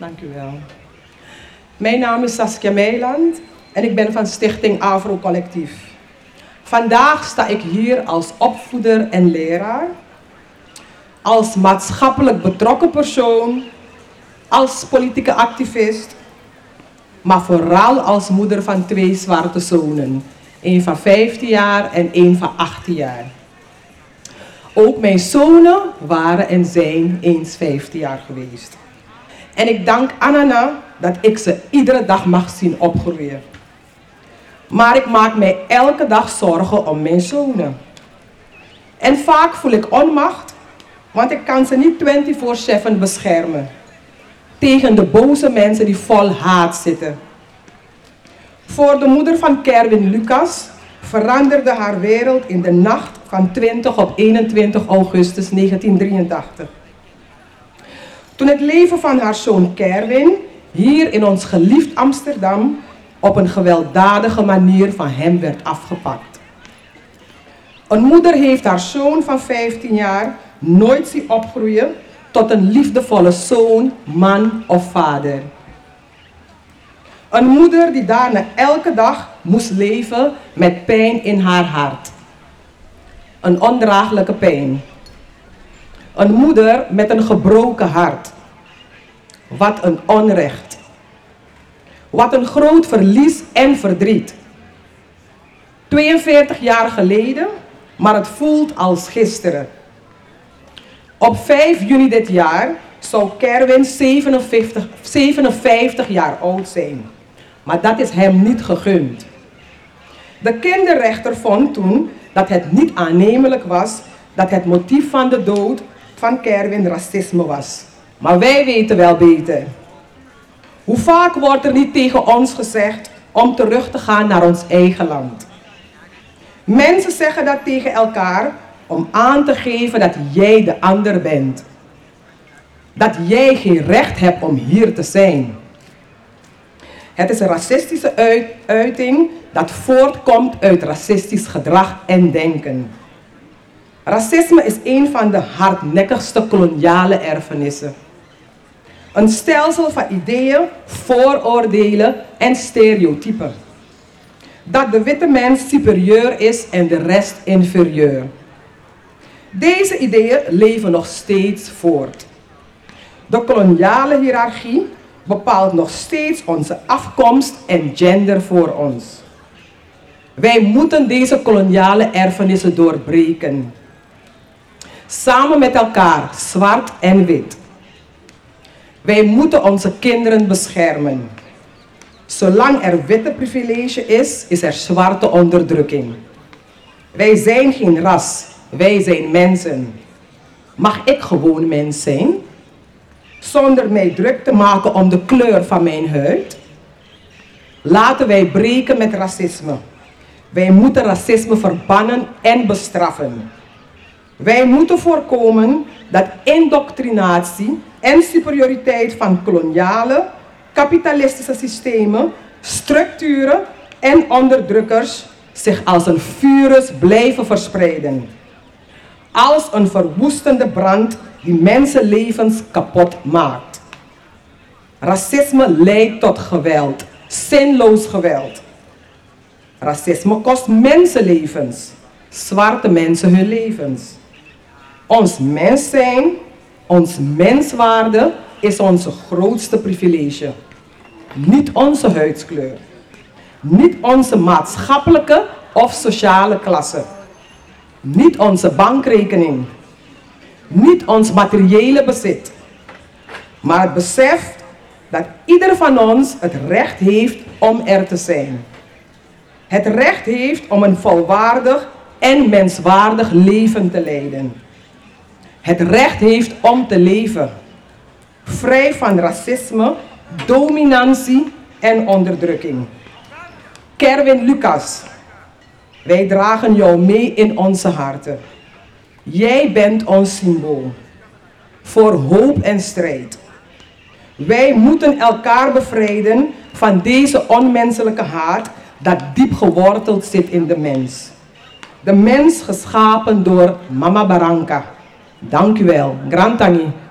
Dank u wel. Mijn naam is Saskia Meiland en ik ben van Stichting Avro Collectief. Vandaag sta ik hier als opvoeder en leraar, als maatschappelijk betrokken persoon, als politieke activist, maar vooral als moeder van 2 zwarte zonen. 1 van 15 jaar en 1 van 18 jaar. Ook mijn zonen waren en zijn eens 15 jaar geweest. En ik dank Anana dat ik ze iedere dag mag zien opgroeien. Maar ik maak mij elke dag zorgen om mijn zonen. En vaak voel ik onmacht, want ik kan ze niet 24/7 beschermen. Tegen de boze mensen die vol haat zitten. Voor de moeder van Kerwin Lucas veranderde haar wereld in de nacht van 20 op 21 augustus 1983. Toen het leven van haar zoon Kerwin hier in ons geliefd Amsterdam op een gewelddadige manier van hem werd afgepakt. Een moeder heeft haar zoon van 15 jaar nooit zien opgroeien tot een liefdevolle zoon, man of vader. Een moeder die daarna elke dag moest leven met pijn in haar hart. Een ondraaglijke pijn. Een moeder met een gebroken hart. Wat een onrecht. Wat een groot verlies en verdriet. 42 jaar geleden, maar het voelt als gisteren. Op 5 juni dit jaar zou Kerwin 57 jaar oud zijn. Maar dat is hem niet gegund. De kinderrechter vond toen dat het niet aannemelijk was dat het motief van de dood van Kerwin racisme was. Maar wij weten wel beter. Hoe vaak wordt er niet tegen ons gezegd om terug te gaan naar ons eigen land? Mensen zeggen dat tegen elkaar om aan te geven dat jij de ander bent. Dat jij geen recht hebt om hier te zijn. Het is een racistische uiting dat voortkomt uit racistisch gedrag en denken. Racisme is een van de hardnekkigste koloniale erfenissen. Een stelsel van ideeën, vooroordelen en stereotypen. Dat de witte mens superieur is en de rest inferieur. Deze ideeën leven nog steeds voort. De koloniale hiërarchie bepaalt nog steeds onze afkomst en gender voor ons. Wij moeten deze koloniale erfenissen doorbreken. Samen met elkaar, zwart en wit. Wij moeten onze kinderen beschermen. Zolang er witte privilege is, is er zwarte onderdrukking. Wij zijn geen ras, wij zijn mensen. Mag ik gewoon mens zijn? Zonder mij druk te maken om de kleur van mijn huid? Laten wij breken met racisme. Wij moeten racisme verbannen en bestraffen. Wij moeten voorkomen dat indoctrinatie en superioriteit van koloniale, kapitalistische systemen, structuren en onderdrukkers zich als een virus blijven verspreiden. Als een verwoestende brand die mensenlevens kapot maakt. Racisme leidt tot geweld, zinloos geweld. Racisme kost mensenlevens, zwarte mensen hun levens. Ons mens zijn, ons menswaarde is onze grootste privilege. Niet onze huidskleur. Niet onze maatschappelijke of sociale klasse. Niet onze bankrekening. Niet ons materiële bezit. Maar het besef dat ieder van ons het recht heeft om er te zijn. Het recht heeft om een volwaardig en menswaardig leven te leiden. Het recht heeft om te leven. Vrij van racisme, dominantie en onderdrukking. Kerwin Lucas, wij dragen jou mee in onze harten. Jij bent ons symbool. Voor hoop en strijd. Wij moeten elkaar bevrijden van deze onmenselijke haat dat diep geworteld zit in de mens. De mens geschapen door Mama Baranka. Dank u wel. Grantangi.